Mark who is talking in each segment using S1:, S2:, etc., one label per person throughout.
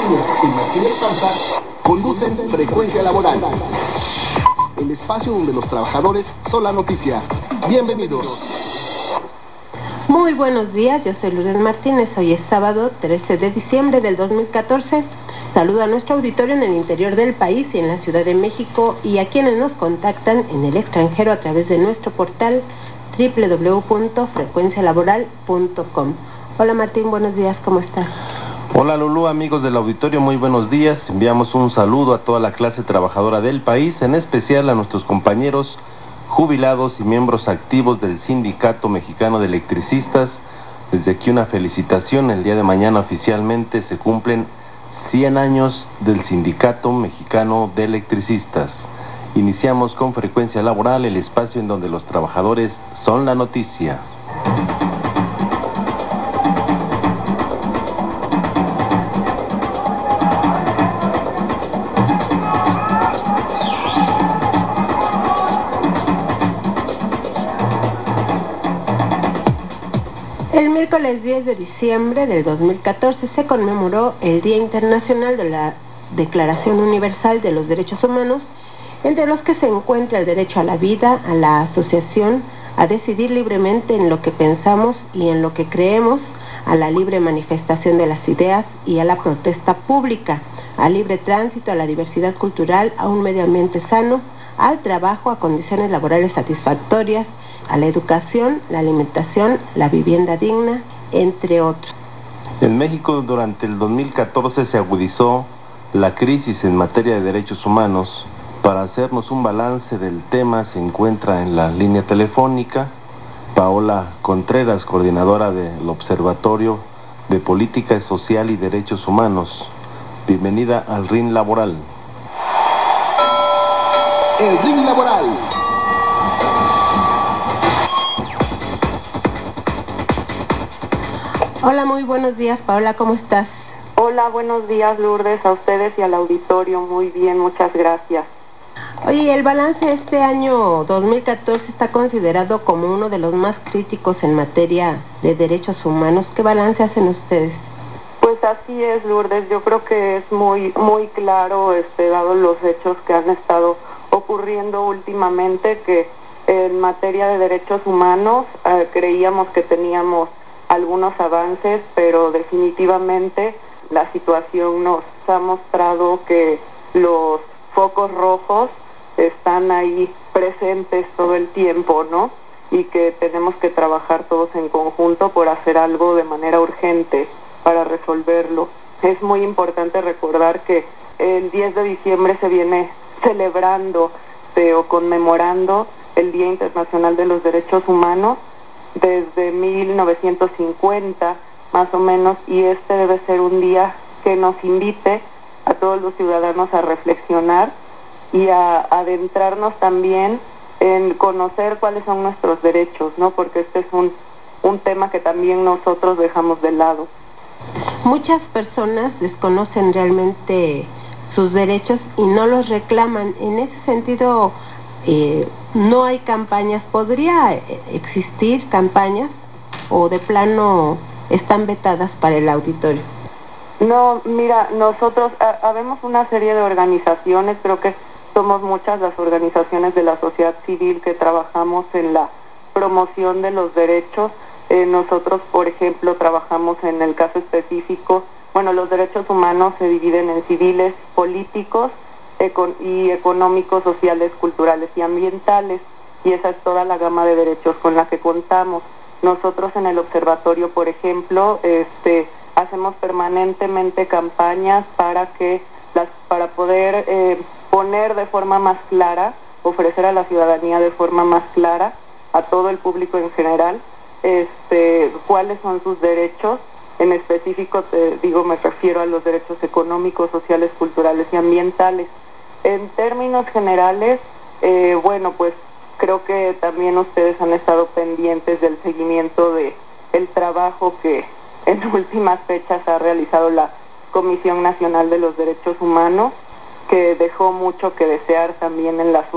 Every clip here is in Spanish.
S1: Martínez y Martínez Panza conducen Frecuencia Laboral, el espacio donde los trabajadores son la noticia. Bienvenidos.
S2: Muy buenos días, yo soy Lourdes Martínez. Hoy es sábado 13 de diciembre del 2014. Saludo a nuestro auditorio en el interior del país y en la Ciudad de México y a quienes nos contactan en el extranjero a través de nuestro portal www.frecuencialaboral.com. Hola Martín, buenos días, ¿cómo estás?
S3: Hola Lulú, amigos del auditorio, muy buenos días. Enviamos un saludo a toda la clase trabajadora del país, en especial a nuestros compañeros jubilados y miembros activos del Sindicato Mexicano de Electricistas. Desde aquí una felicitación, el día de mañana oficialmente se cumplen 100 años del Sindicato Mexicano de Electricistas. Iniciamos con Frecuencia Laboral, el espacio en donde los trabajadores son la noticia.
S2: El miércoles 10 de diciembre del 2014 se conmemoró el Día Internacional de la Declaración Universal de los Derechos Humanos, entre los que se encuentra el derecho a la vida, a la asociación, a decidir libremente en lo que pensamos y en lo que creemos, a la libre manifestación de las ideas y a la protesta pública, al libre tránsito, a la diversidad cultural, a un medio ambiente sano, al trabajo, a condiciones laborales satisfactorias, a la educación, la alimentación, la vivienda digna, entre otros.
S3: En México durante el 2014 se agudizó la crisis en materia de derechos humanos. Para hacernos un balance del tema se encuentra en la línea telefónica Paola Contreras, coordinadora del Observatorio de Política Social y Derechos Humanos. Bienvenida al RIN Laboral.
S1: El RIN Laboral.
S2: Hola, muy buenos días, Paola, ¿cómo estás?
S4: Hola, buenos días, Lourdes, a ustedes y al auditorio. Muy bien, muchas gracias.
S2: Oye, el balance de este año 2014 está considerado como uno de los más críticos en materia de derechos humanos. ¿Qué balance hacen ustedes?
S4: Pues así es, Lourdes. Yo creo que es muy claro, dado los hechos que han estado ocurriendo últimamente, que en materia de derechos humanos creíamos que teníamos algunos avances, pero definitivamente la situación nos ha mostrado que los focos rojos están ahí presentes todo el tiempo, ¿no? Y que tenemos que trabajar todos en conjunto por hacer algo de manera urgente para resolverlo. Es muy importante recordar que el 10 de diciembre se viene celebrando o conmemorando el Día Internacional de los Derechos Humanos desde 1950 más o menos, y este debe ser un día que nos invite a todos los ciudadanos a reflexionar y a adentrarnos también en conocer cuáles son nuestros derechos, ¿no? Porque este es un tema que también nosotros dejamos de lado.
S2: Muchas personas desconocen realmente sus derechos y no los reclaman. En ese sentido, no hay campañas. ¿Podría existir campañas o de plano están vetadas para el auditorio?
S4: No, mira, nosotros habemos una serie de organizaciones, creo que somos muchas las organizaciones de la sociedad civil que trabajamos en la promoción de los derechos. Nosotros, por ejemplo, trabajamos en el caso específico, los derechos humanos se dividen en civiles, políticos y económicos, sociales, culturales y ambientales, y esa es toda la gama de derechos con la que contamos. Nosotros en el observatorio, por ejemplo, hacemos permanentemente campañas para poder poner de forma más clara, ofrecer a la ciudadanía de forma más clara, a todo el público en general, cuáles son sus derechos. En específico, me refiero a los derechos económicos, sociales, culturales y ambientales. En términos generales, pues creo que también ustedes han estado pendientes del seguimiento de el trabajo que en últimas fechas ha realizado la Comisión Nacional de los Derechos Humanos, que dejó mucho que desear también en los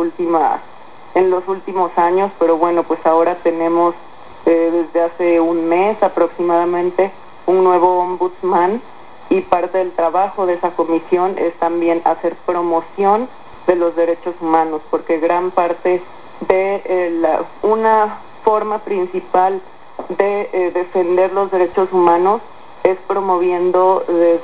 S4: últimos años, pero pues ahora tenemos desde hace un mes aproximadamente un nuevo ombudsman y parte del trabajo de esa comisión es también hacer promoción de los derechos humanos, porque gran parte de una forma principal de defender los derechos humanos es promoviendo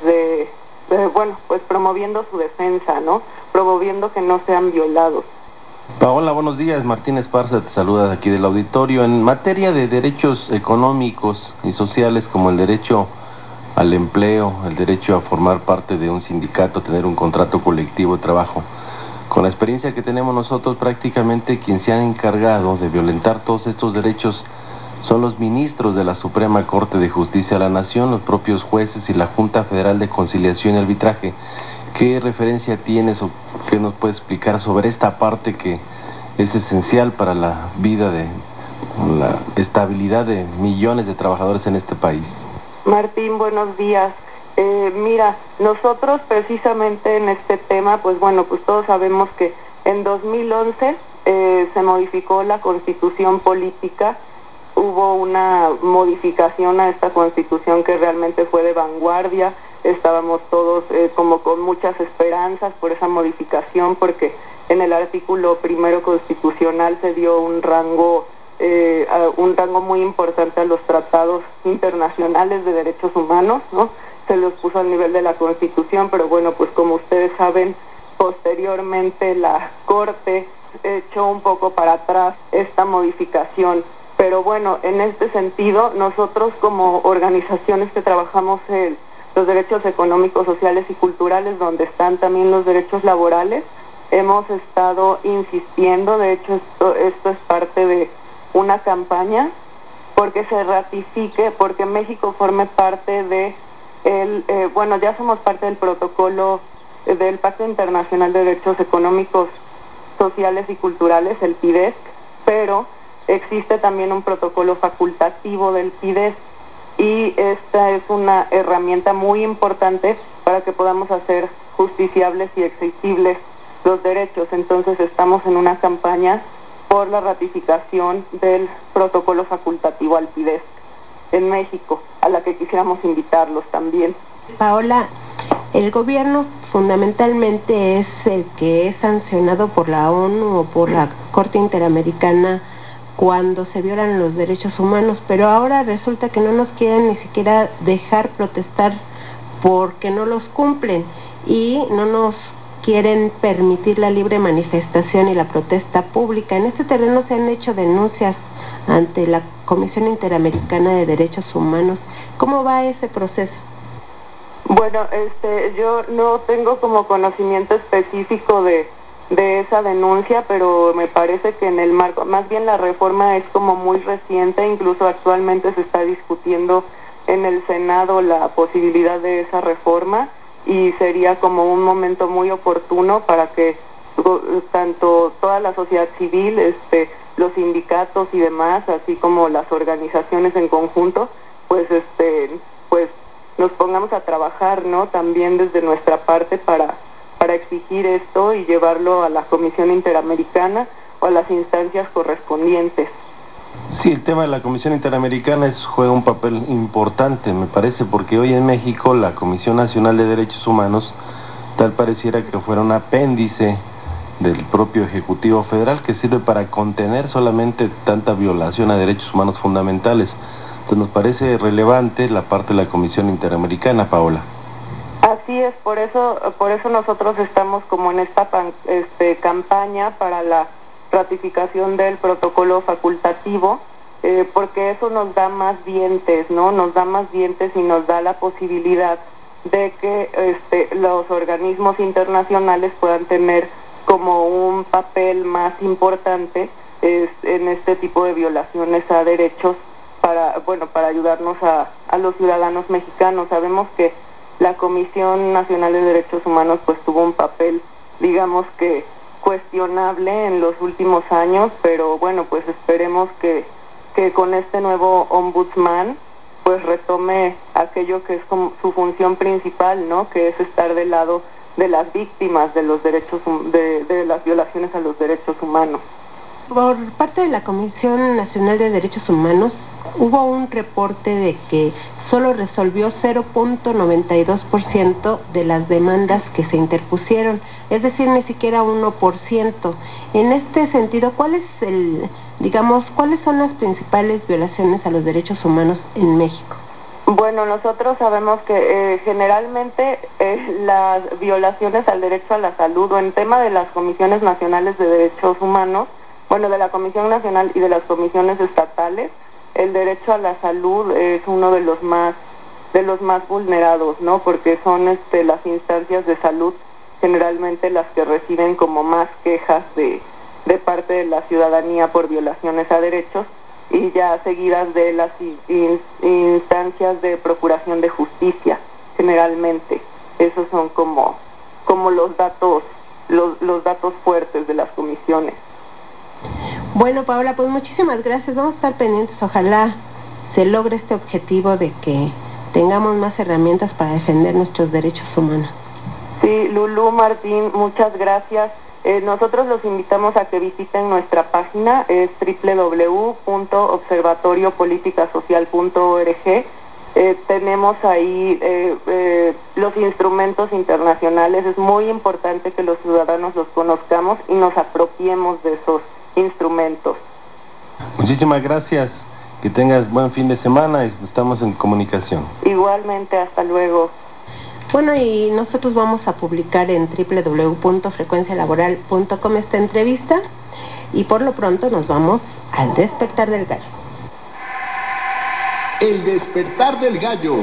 S4: promoviendo su defensa, ¿no? Promoviendo que no sean violados.
S3: Paola, buenos días. Martín Esparza te saluda aquí del auditorio. En materia de derechos económicos y sociales como el derecho al empleo, el derecho a formar parte de un sindicato, tener un contrato colectivo de trabajo, con la experiencia que tenemos nosotros, prácticamente quien se ha encargado de violentar todos estos derechos son los ministros de la Suprema Corte de Justicia de la Nación, los propios jueces y la Junta Federal de Conciliación y Arbitraje. ¿Qué referencia tienes o qué nos puedes explicar sobre esta parte que es esencial para la vida la estabilidad de millones de trabajadores en este país?
S4: Martín, buenos días. Mira, nosotros precisamente en este tema, pues todos sabemos que en 2011 se modificó la Constitución Política. Hubo una modificación a esta Constitución que realmente fue de vanguardia. Estábamos todos como con muchas esperanzas por esa modificación, porque en el artículo primero constitucional se dio un rango muy importante a los tratados internacionales de derechos humanos, ¿no? Se los puso al nivel de la Constitución, pero pues como ustedes saben, posteriormente la Corte echó un poco para atrás esta modificación. Pero en este sentido, nosotros como organizaciones que trabajamos en los derechos económicos, sociales y culturales, donde están también los derechos laborales, hemos estado insistiendo. De hecho, esto es parte de una campaña porque se ratifique, porque México forme parte de ya somos parte del protocolo del Pacto Internacional de Derechos Económicos, Sociales y Culturales, el PIDESC, pero existe también un protocolo facultativo del PIDESC, y esta es una herramienta muy importante para que podamos hacer justiciables y exigibles los derechos. Entonces estamos en una campaña por la ratificación del protocolo facultativo al PIDESC en México, a la que quisiéramos invitarlos también.
S2: Paola, el gobierno fundamentalmente es el que es sancionado por la ONU o por la Corte Interamericana cuando se violan los derechos humanos, pero ahora resulta que no nos quieren ni siquiera dejar protestar porque no los cumplen y no nos quieren permitir la libre manifestación y la protesta pública. En este terreno se han hecho denuncias ante la Comisión Interamericana de Derechos Humanos. ¿Cómo va ese proceso?
S4: Yo no tengo como conocimiento específico de esa denuncia, pero me parece que en el marco, más bien la reforma es como muy reciente, incluso actualmente se está discutiendo en el Senado la posibilidad de esa reforma, y sería como un momento muy oportuno para que tanto toda la sociedad civil, los sindicatos y demás, así como las organizaciones en conjunto, pues nos pongamos a trabajar, ¿no? También desde nuestra parte para exigir esto y llevarlo a la Comisión Interamericana o a las instancias correspondientes.
S3: Sí, el tema de la Comisión Interamericana juega un papel importante, me parece, porque hoy en México la Comisión Nacional de Derechos Humanos tal pareciera que fuera un apéndice del propio Ejecutivo Federal que sirve para contener solamente tanta violación a derechos humanos fundamentales. Entonces nos parece relevante la parte de la Comisión Interamericana, Paola.
S4: Así es, por eso nosotros estamos como en esta campaña para la ratificación del protocolo facultativo, porque eso nos da más dientes, ¿no? Nos da más dientes y nos da la posibilidad de que los organismos internacionales puedan tener como un papel más importante en este tipo de violaciones a derechos para ayudarnos a los ciudadanos mexicanos. Sabemos que la Comisión Nacional de Derechos Humanos pues tuvo un papel, digamos que cuestionable en los últimos años, pero pues esperemos que con este nuevo ombudsman pues retome aquello que es como su función principal, ¿no? Que es estar del lado de las víctimas de los derechos de las violaciones a los derechos humanos.
S2: Por parte de la Comisión Nacional de Derechos Humanos hubo un reporte de que solo resolvió 0.92% de las demandas que se interpusieron, es decir, ni siquiera 1%. En este sentido, ¿cuáles son las principales violaciones a los derechos humanos en México?
S4: Bueno, nosotros sabemos que generalmente las violaciones al derecho a la salud, o en tema de las comisiones nacionales de derechos humanos, bueno, de la Comisión Nacional y de las comisiones estatales, el derecho a la salud es uno de los más vulnerados, ¿no? Porque son las instancias de salud generalmente las que reciben como más quejas de parte de la ciudadanía por violaciones a derechos, y ya seguidas de las instancias de procuración de justicia. Generalmente esos son como los datos fuertes de las comisiones.
S2: Bueno, Paola, pues muchísimas gracias. Vamos a estar pendientes. Ojalá se logre este objetivo de que tengamos más herramientas para defender nuestros derechos humanos.
S4: Sí, Lulú, Martín, muchas gracias. Nosotros los invitamos a que visiten nuestra página, es www.observatoriopoliticasocial.org. Tenemos ahí los instrumentos internacionales. Es muy importante que los ciudadanos los conozcamos y nos apropiemos de esos instrumentos.
S3: Muchísimas gracias. Que tengas buen fin de semana. Estamos en comunicación.
S4: Igualmente, hasta luego.
S2: Bueno, y nosotros vamos a publicar en www.frecuencialaboral.com esta entrevista, y por lo pronto nos vamos al despertar del gallo.
S1: El despertar del gallo.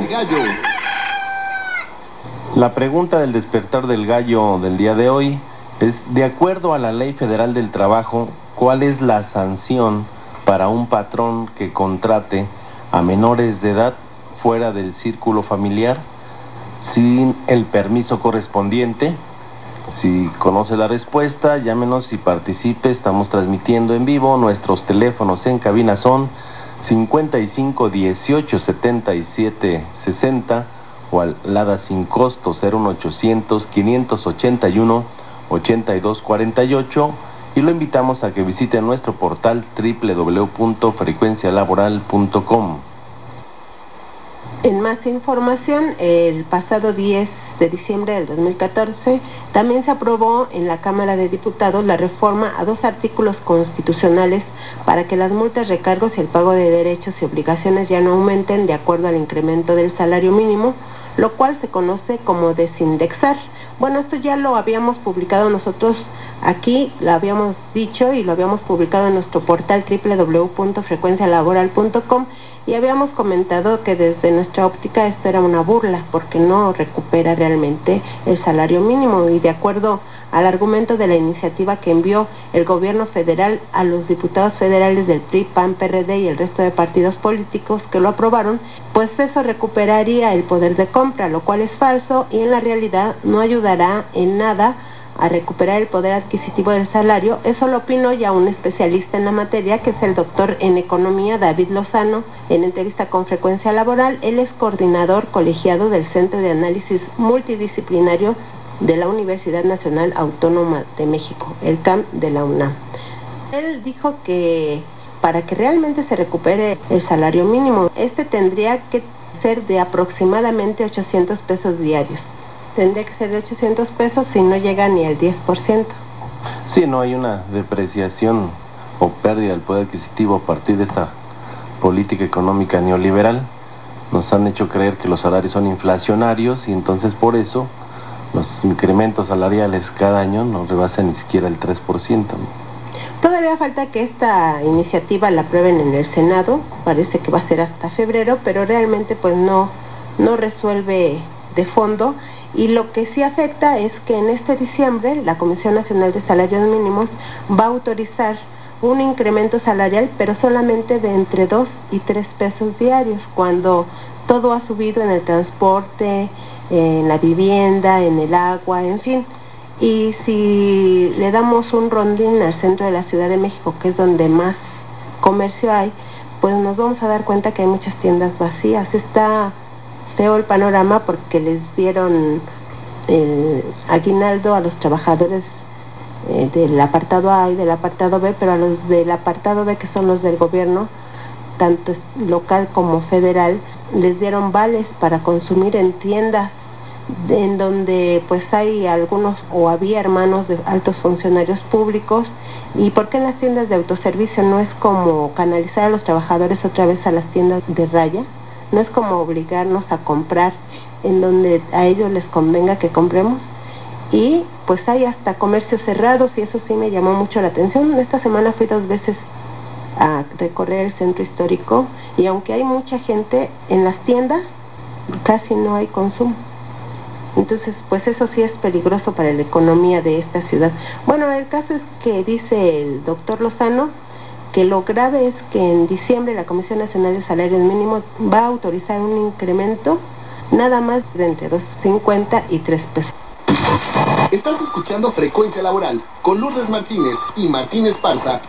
S3: La pregunta del despertar del gallo del día de hoy es: de acuerdo a la Ley Federal del Trabajo, ¿cuál es la sanción para un patrón que contrate a menores de edad fuera del círculo familiar sin el permiso correspondiente? Si conoce la respuesta, llámenos y participe. Estamos transmitiendo en vivo. Nuestros teléfonos en cabina son 55 18 77 60 o al LADA sin costo 01800 581 82 48, y lo invitamos a que visite nuestro portal www.frecuencialaboral.com.
S2: En más información, el pasado 10 de diciembre del 2014 también se aprobó en la Cámara de Diputados la reforma a 2 artículos constitucionales para que las multas, recargos y el pago de derechos y obligaciones ya no aumenten de acuerdo al incremento del salario mínimo, lo cual se conoce como desindexar. Bueno, esto ya lo habíamos publicado nosotros aquí, lo habíamos dicho y lo habíamos publicado en nuestro portal www.frecuencialaboral.com, y habíamos comentado que desde nuestra óptica esto era una burla porque no recupera realmente el salario mínimo, y de acuerdo al argumento de la iniciativa que envió el gobierno federal a los diputados federales del PRI, PAN, PRD y el resto de partidos políticos que lo aprobaron, pues eso recuperaría el poder de compra, lo cual es falso y en la realidad no ayudará en nada a recuperar el poder adquisitivo del salario. Eso lo opinó ya un especialista en la materia, que es el doctor en economía David Lozano, en entrevista con Frecuencia Laboral. Él es coordinador colegiado del Centro de Análisis Multidisciplinario de la Universidad Nacional Autónoma de México, el CAM de la UNAM. Él dijo que para que realmente se recupere el salario mínimo, tendría que ser de aproximadamente 800 pesos diarios. Tendría que ser de 800 pesos si no llega ni al 10%.
S3: Sí, no hay una depreciación o pérdida del poder adquisitivo a partir de esta política económica neoliberal. Nos han hecho creer que los salarios son inflacionarios y entonces por eso los incrementos salariales cada año no rebasan ni siquiera el 3%.
S2: Todavía falta que esta iniciativa la aprueben en el Senado, parece que va a ser hasta febrero, pero realmente pues no resuelve de fondo. Y lo que sí afecta es que en este diciembre la Comisión Nacional de Salarios Mínimos va a autorizar un incremento salarial, pero solamente de entre 2 y 3 pesos diarios, cuando todo ha subido en el transporte, en la vivienda, en el agua, en fin. Y si le damos un rondín al centro de la Ciudad de México, que es donde más comercio hay, pues nos vamos a dar cuenta que hay muchas tiendas vacías. Está feo el panorama porque les dieron el aguinaldo a los trabajadores del apartado A y del apartado B, pero a los del apartado B, que son los del gobierno, tanto local como federal, les dieron vales para consumir en tiendas en donde pues hay algunos o había hermanos de altos funcionarios públicos. ¿Y por qué en las tiendas de autoservicio no es como canalizar a los trabajadores otra vez a las tiendas de raya? No es como obligarnos a comprar en donde a ellos les convenga que compremos. Y pues hay hasta comercios cerrados, y eso sí me llamó mucho la atención. Esta semana fui 2 veces a recorrer el centro histórico, y aunque hay mucha gente en las tiendas, casi no hay consumo. Entonces, pues eso sí es peligroso para la economía de esta ciudad. Bueno, el caso es que dice el doctor Lozano que lo grave es que en diciembre la Comisión Nacional de Salarios Mínimos va a autorizar un incremento nada más de entre 2.50 y 3 pesos.
S1: Estás escuchando Frecuencia Laboral con Lourdes Martínez y Martín Esparza.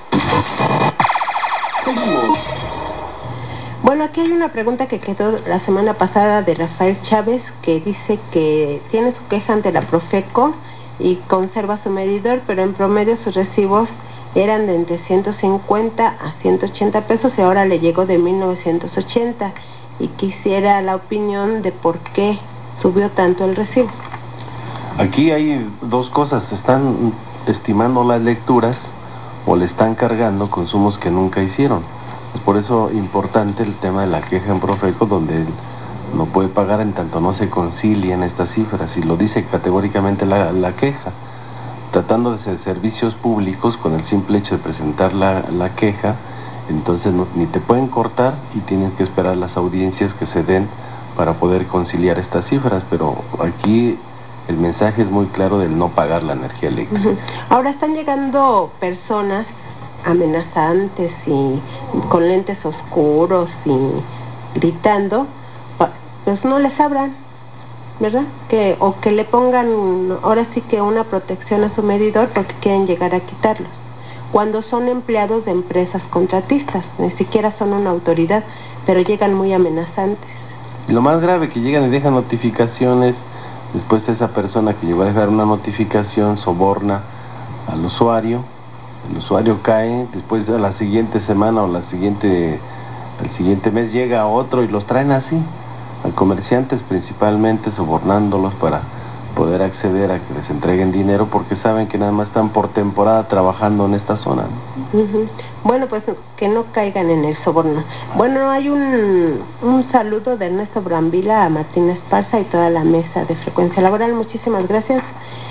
S1: Seguimos.
S2: Bueno, aquí hay una pregunta que quedó la semana pasada de Rafael Chávez, que dice que tiene su queja ante la Profeco y conserva su medidor, pero en promedio sus recibos eran de entre 150 a 180 pesos y ahora le llegó de 1980, y quisiera la opinión de por qué subió tanto el recibo.
S3: Aquí hay 2 cosas: están estimando las lecturas o le están cargando consumos que nunca hicieron. Es por eso importante el tema de la queja en Profeco, donde él no puede pagar en tanto no se concilien estas cifras, y lo dice categóricamente la queja. Tratando de ser servicios públicos, con el simple hecho de presentar la queja, entonces ni te pueden cortar y tienes que esperar las audiencias que se den para poder conciliar estas cifras, pero aquí el mensaje es muy claro del no pagar la energía eléctrica.
S2: Ahora están llegando personas amenazantes y con lentes oscuros y gritando, pues no les abran, ¿verdad? O que le pongan ahora sí que una protección a su medidor porque quieren llegar a quitarlos, cuando son empleados de empresas contratistas, ni siquiera son una autoridad, pero llegan muy amenazantes.
S3: Y lo más grave, que llegan y dejan notificaciones, después esa persona que llegó a dejar una notificación soborna al usuario, el usuario cae, después a la siguiente semana o el siguiente mes llega otro y los traen así, a comerciantes principalmente, sobornándolos para poder acceder a que les entreguen dinero, porque saben que nada más están por temporada trabajando en esta zona.
S2: Bueno, pues que no caigan en el soborno. Bueno, hay un saludo de Ernesto Brambila a Martín Esparza y toda la mesa de Frecuencia Laboral. Muchísimas gracias.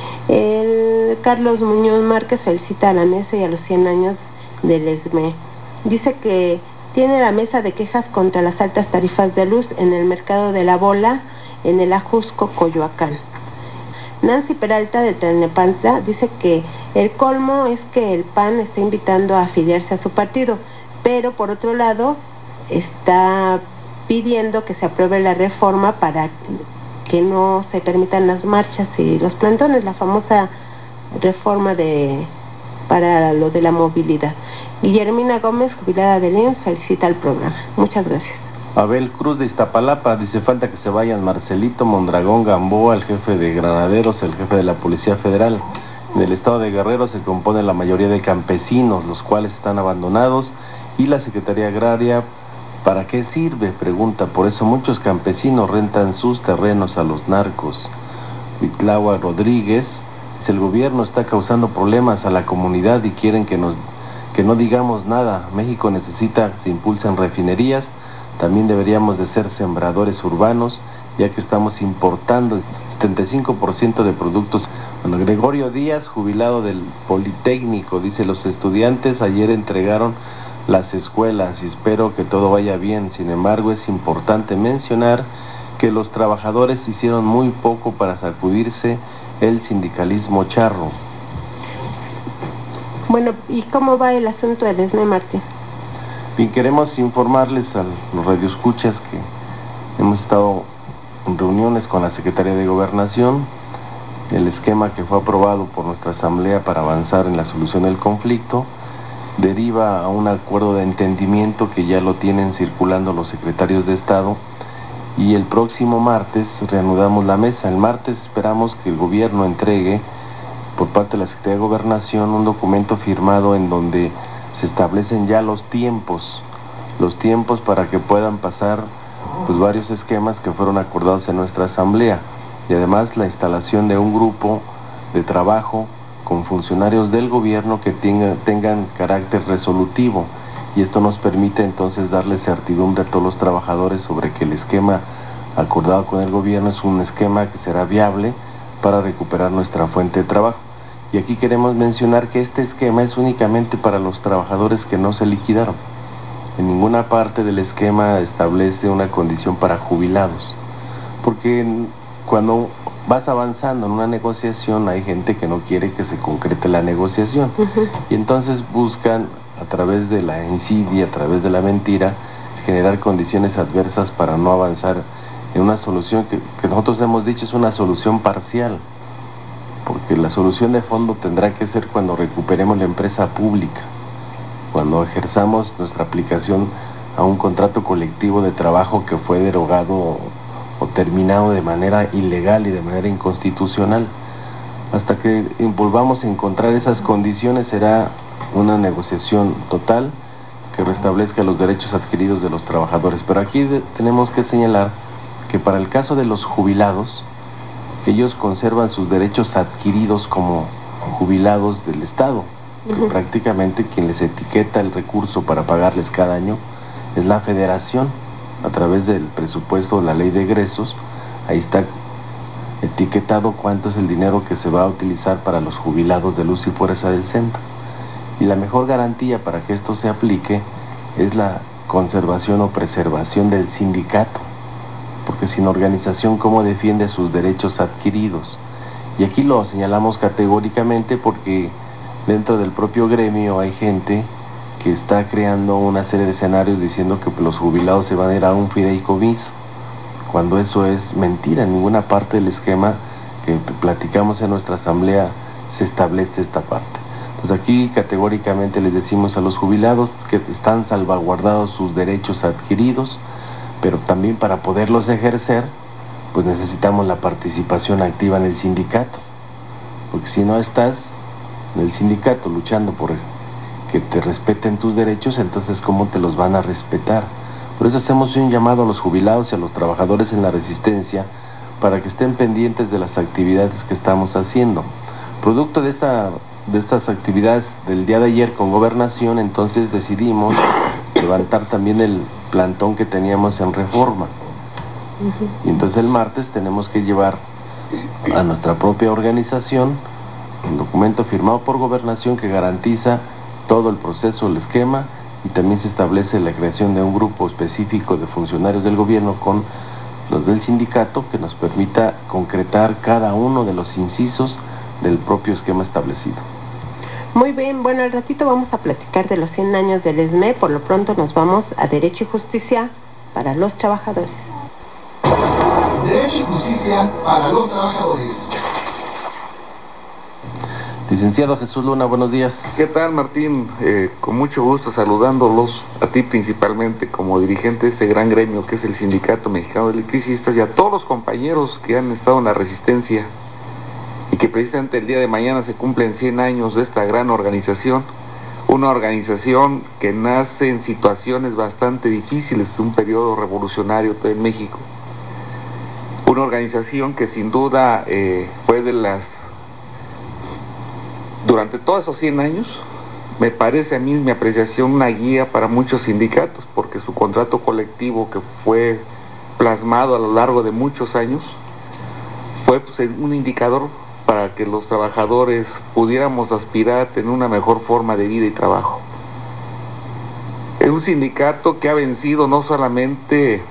S2: Carlos Muñoz Márquez felicita a la mesa y a los 100 años del ESME. Dice que tiene la mesa de quejas contra las altas tarifas de luz en el mercado de la Bola, en el Ajusco, Coyoacán. Nancy Peralta de Tlalnepantla dice que el colmo es que el PAN está invitando a afiliarse a su partido, pero por otro lado está pidiendo que se apruebe la reforma para que no se permitan las marchas y los plantones, la famosa reforma para lo de la movilidad. Guillermina Gómez, jubilada del IMSS, felicita al programa. Muchas gracias.
S3: Abel Cruz de Iztapalapa dice: falta que se vayan Marcelito Mondragón Gamboa, el jefe de granaderos, el jefe de la Policía Federal. En el estado de Guerrero se compone la mayoría de campesinos, los cuales están abandonados, y la Secretaría Agraria, ¿para qué sirve?, pregunta. Por eso muchos campesinos rentan sus terrenos a los narcos. Huitlaua Rodríguez dice: el gobierno está causando problemas a la comunidad y quieren que no digamos nada. México necesita que se impulsen refinerías. También deberíamos de ser sembradores urbanos, ya que estamos importando el 75% de productos. Bueno, Gregorio Díaz, jubilado del Politécnico, dice: los estudiantes ayer entregaron las escuelas y espero que todo vaya bien. Sin embargo, es importante mencionar que los trabajadores hicieron muy poco para sacudirse el sindicalismo charro.
S2: Bueno, ¿y cómo va el asunto del ESME, Martín?
S3: Bien, queremos informarles a los radioescuchas que hemos estado en reuniones con la Secretaría de Gobernación. El esquema que fue aprobado por nuestra asamblea para avanzar en la solución del conflicto deriva a un acuerdo de entendimiento que ya lo tienen circulando los secretarios de Estado, y el próximo martes reanudamos la mesa. El martes esperamos que el gobierno entregue por parte de la Secretaría de Gobernación un documento firmado en donde se establecen ya los tiempos para que puedan pasar pues varios esquemas que fueron acordados en nuestra asamblea, y además la instalación de un grupo de trabajo con funcionarios del gobierno que tengan carácter resolutivo, y esto nos permite entonces darle certidumbre a todos los trabajadores sobre que el esquema acordado con el gobierno es un esquema que será viable para recuperar nuestra fuente de trabajo. Y aquí queremos mencionar que este esquema es únicamente para los trabajadores que no se liquidaron. En ninguna parte del esquema establece una condición para jubilados, porque cuando vas avanzando en una negociación hay gente que no quiere que se concrete la negociación, y entonces buscan a través de la insidia, a través de la mentira, generar condiciones adversas para no avanzar en una solución que nosotros hemos dicho es una solución parcial, porque la solución de fondo tendrá que ser cuando recuperemos la empresa pública, cuando ejerzamos nuestra aplicación a un contrato colectivo de trabajo que fue derogado o terminado de manera ilegal y de manera inconstitucional. Hasta que volvamos a encontrar esas condiciones será una negociación total que restablezca los derechos adquiridos de los trabajadores. Pero aquí tenemos que señalar que para el caso de los jubilados, ellos conservan sus derechos adquiridos como jubilados del Estado, que prácticamente quien les etiqueta el recurso para pagarles cada año es la Federación, a través del presupuesto de la Ley de Egresos. Ahí está etiquetado cuánto es el dinero que se va a utilizar para los jubilados de luz y fuerza del centro. Y la mejor garantía para que esto se aplique es la conservación o preservación del sindicato, porque sin organización, ¿cómo defiende sus derechos adquiridos? Y aquí lo señalamos categóricamente porque dentro del propio gremio hay gente que está creando una serie de escenarios diciendo que los jubilados se van a ir a un fideicomiso, cuando eso es mentira. En ninguna parte del esquema que platicamos en nuestra asamblea se establece esta parte. Entonces aquí categóricamente les decimos a los jubilados que están salvaguardados sus derechos adquiridos, pero también para poderlos ejercer, pues necesitamos la participación activa en el sindicato, porque si no estás en el sindicato luchando por que te respeten tus derechos, entonces ¿cómo te los van a respetar? Por eso hacemos un llamado a los jubilados y a los trabajadores en la resistencia para que estén pendientes de las actividades que estamos haciendo. Producto de estas actividades del día de ayer con Gobernación, entonces decidimos levantar también el plantón que teníamos en Reforma. Y entonces el martes tenemos que llevar a nuestra propia organización un documento firmado por Gobernación que garantiza todo el proceso, el esquema, y también se establece la creación de un grupo específico de funcionarios del gobierno con los del sindicato que nos permita concretar cada uno de los incisos del propio esquema establecido.
S2: Muy bien, bueno, al ratito vamos a platicar de los 100 años del ESME. Por lo pronto nos vamos a Derecho y Justicia para los Trabajadores.
S1: Derecho y Justicia para los Trabajadores.
S3: Licenciado Jesús Luna, buenos días.
S5: ¿Qué tal, Martín? Con mucho gusto saludándolos, a ti principalmente como dirigente de este gran gremio que es el Sindicato Mexicano de Electricistas, y a todos los compañeros que han estado en la resistencia y que precisamente el día de mañana se cumplen 100 años de esta gran organización, una organización que nace en situaciones bastante difíciles de un periodo revolucionario en México, una organización que sin duda fue de las, durante todos esos 100 años, me parece a mí, mi apreciación, una guía para muchos sindicatos, porque su contrato colectivo que fue plasmado a lo largo de muchos años fue pues, un indicador para que los trabajadores pudiéramos aspirar a tener una mejor forma de vida y trabajo. Es un sindicato que ha vencido no solamente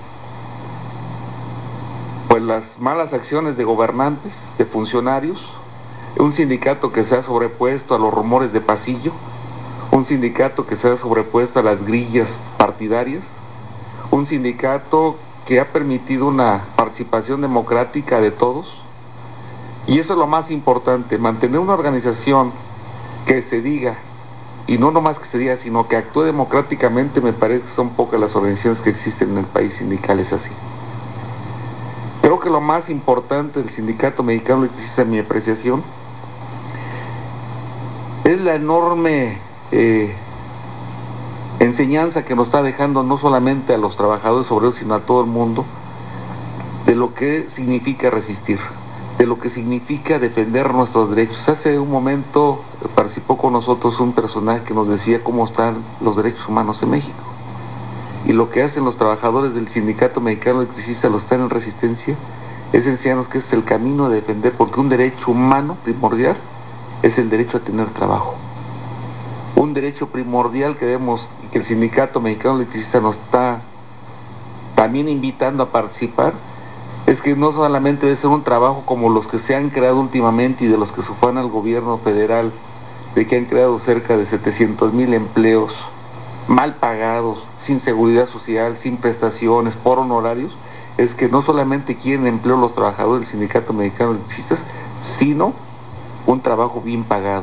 S5: pues las malas acciones de gobernantes, de funcionarios, un sindicato que se ha sobrepuesto a los rumores de pasillo, un sindicato que se ha sobrepuesto a las grillas partidarias, un sindicato que ha permitido una participación democrática de todos, y eso es lo más importante, mantener una organización que se diga, y no nomás que se diga, sino que actúe democráticamente. Me parece que son pocas las organizaciones que existen en el país sindicales así. Creo que lo más importante del Sindicato Mexicano de Electricistas, en mi apreciación, es la enorme enseñanza que nos está dejando no solamente a los trabajadores obreros, sino a todo el mundo, de lo que significa resistir, de lo que significa defender nuestros derechos. Hace un momento participó con nosotros un personaje que nos decía cómo están los derechos humanos en México. Y lo que hacen los trabajadores del Sindicato Mexicano Electricista, los que están en resistencia, es enseñarnos que es el camino de defender, porque un derecho humano primordial es el derecho a tener trabajo. Un derecho primordial que debemos, y que el Sindicato Mexicano Electricista nos está también invitando a participar, es que no solamente debe ser un trabajo como los que se han creado últimamente y de los que sufran al gobierno federal, de que han creado cerca de 700,000 empleos mal pagados, sin seguridad social, sin prestaciones, por honorarios. Es que no solamente quieren empleo los trabajadores del Sindicato Mexicano de Electricistas, sino un trabajo bien pagado.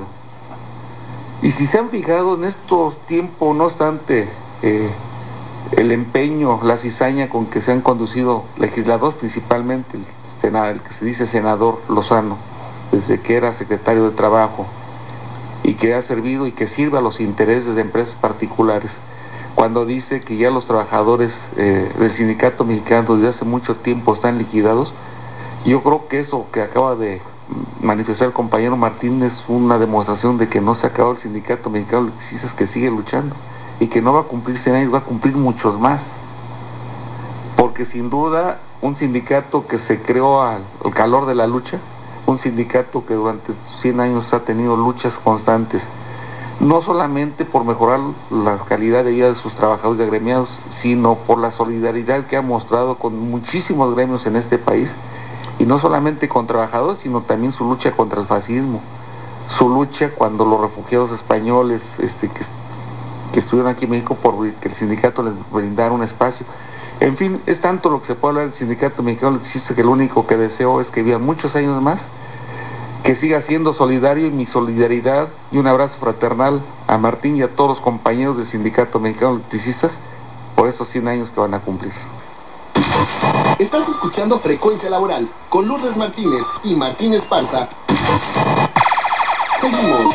S5: Y si se han fijado en estos tiempos, no obstante el empeño, la cizaña con que se han conducido legisladores, principalmente el que se dice senador Lozano, desde que era secretario de Trabajo, y que ha servido y que sirve a los intereses de empresas particulares, cuando dice que ya los trabajadores del Sindicato Mexicano desde hace mucho tiempo están liquidados, yo creo que eso que acaba de manifestar el compañero Martín es una demostración de que no se ha acabado el Sindicato Mexicano de Electricistas, que sigue luchando, y que no va a cumplir 100 años, va a cumplir muchos más, porque sin duda un sindicato que se creó al calor de la lucha, un sindicato que durante 100 años ha tenido luchas constantes, no solamente por mejorar la calidad de vida de sus trabajadores y agremiados, sino por la solidaridad que ha mostrado con muchísimos gremios en este país, y no solamente con trabajadores, sino también su lucha contra el fascismo, su lucha cuando los refugiados españoles que estuvieron aquí en México, por que el sindicato les brindara un espacio. En fin, es tanto lo que se puede hablar del Sindicato Mexicano Electricista, que lo único que deseo es que viva muchos años más, que siga siendo solidario, y mi solidaridad y un abrazo fraternal a Martín y a todos los compañeros del Sindicato Mexicano de Electricistas por esos 100 años que van a cumplir.
S1: Estás escuchando Frecuencia Laboral con Lourdes Martínez y Martín Esparza. Seguimos.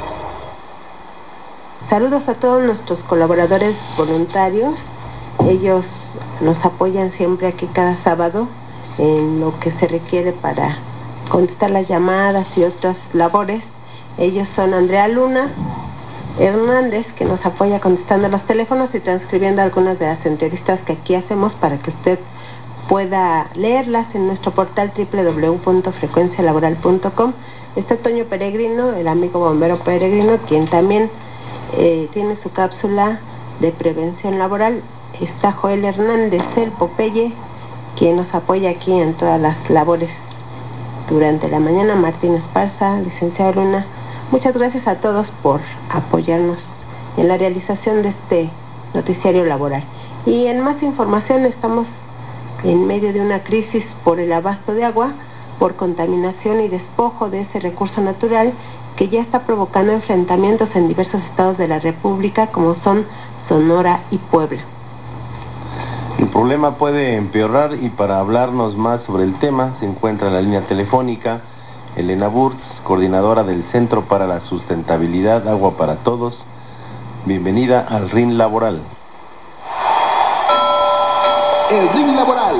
S2: Saludos a todos nuestros colaboradores voluntarios. Ellos nos apoyan siempre aquí cada sábado en lo que se requiere para contestar las llamadas y otras labores. Ellos son Andrea Luna Hernández, que nos apoya contestando los teléfonos y transcribiendo algunas de las entrevistas que aquí hacemos para que usted pueda leerlas en nuestro portal www.frecuencialaboral.com. Está Toño Peregrino, el amigo bombero Peregrino, quien también tiene su cápsula de prevención laboral. Está Joel Hernández, el Popeye, quien nos apoya aquí en todas las labores durante la mañana. Martín Esparza, licenciado Luna, muchas gracias a todos por apoyarnos en la realización de este noticiario laboral. Y en más información, estamos en medio de una crisis por el abasto de agua, por contaminación y despojo de ese recurso natural, que ya está provocando enfrentamientos en diversos estados de la República, como son Sonora y Puebla.
S3: El problema puede empeorar, y para hablarnos más sobre el tema se encuentra en la línea telefónica Elena Burtz, coordinadora del Centro para la Sustentabilidad Agua para Todos. Bienvenida al RIN Laboral.
S1: El RIN Laboral.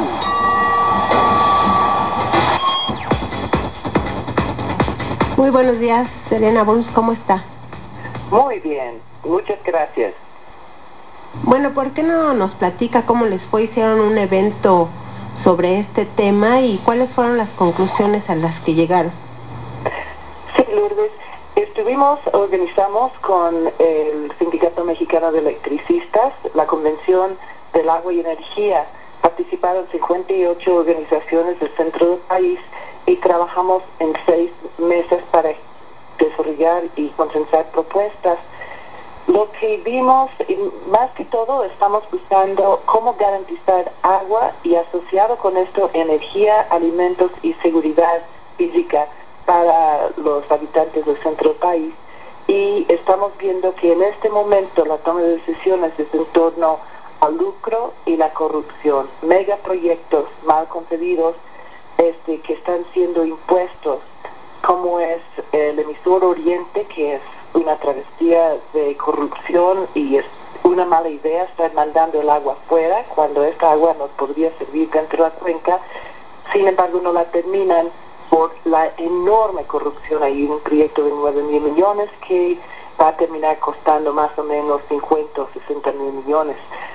S2: Muy buenos días, Elena Burtz, ¿cómo está?
S6: Muy bien, muchas gracias.
S2: Bueno, ¿por qué no nos platica cómo les fue? Hicieron un evento sobre este tema y cuáles fueron las conclusiones a las que llegaron.
S6: Sí, Lourdes, organizamos con el Sindicato Mexicano de Electricistas la Convención del Agua y Energía. Participaron 58 organizaciones del centro del país y trabajamos en 6 meses para desarrollar y consensar propuestas. Lo que vimos, y más que todo, estamos buscando cómo garantizar agua y, asociado con esto, energía, alimentos y seguridad física para los habitantes del centro del país. Y estamos viendo que en este momento la toma de decisiones es en torno al lucro y la corrupción. Megaproyectos mal concebidos que están siendo impuestos, como es el emisor Oriente, que es una travesía de corrupción y es una mala idea estar mandando el agua afuera cuando esta agua nos podría servir dentro de la cuenca. Sin embargo, no la terminan por la enorme corrupción. Hay un proyecto de 9,000 millones que va a terminar costando más o menos 50 o 60 mil millones.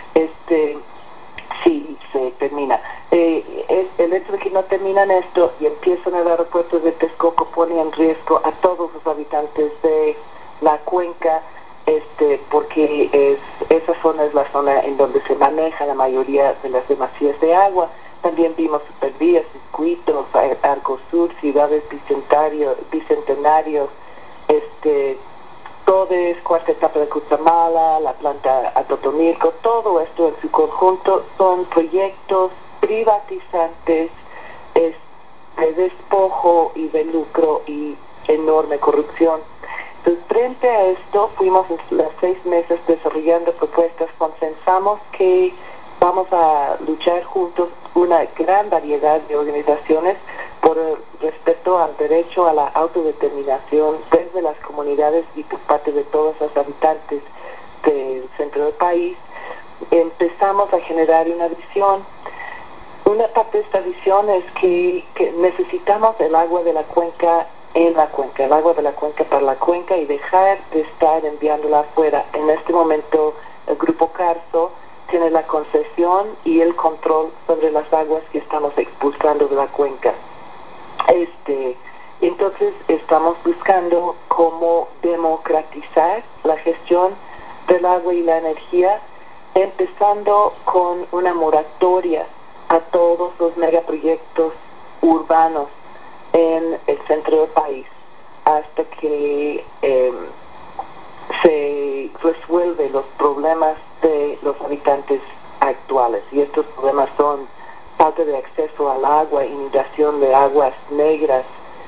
S6: Sí, se termina. El hecho de que no terminan esto y empiezan el aeropuerto de Texcoco pone en riesgo a todos los habitantes de la cuenca, porque esa zona es la zona en donde se maneja la mayoría de las demasías de agua. También vimos supervías, circuitos, Arcosur, ciudades bicentenarios, Todes, cuarta etapa de Cutzamala, la planta Atotonilco, todo esto en su conjunto son proyectos privatizantes, de despojo y de lucro y enorme corrupción. Entonces, frente a esto, fuimos los 6 meses desarrollando propuestas, consensamos que vamos a luchar juntos una gran variedad de organizaciones por el respeto al derecho a la autodeterminación desde las comunidades y por parte de todos los habitantes del centro del país. Empezamos a generar una visión. Una parte de esta visión es que necesitamos el agua de la cuenca en la cuenca, el agua de la cuenca para la cuenca y dejar de estar enviándola afuera. En este momento el Grupo Carso tiene la concesión y el control sobre las aguas que estamos expulsando de la cuenca. Entonces estamos buscando cómo democratizar la gestión del agua y la energía, empezando con una moratoria a todos los megaproyectos urbanos en el centro del país hasta que se resuelve los problemas de los habitantes actuales. Y estos problemas son falta de acceso al agua, inundación de aguas negras,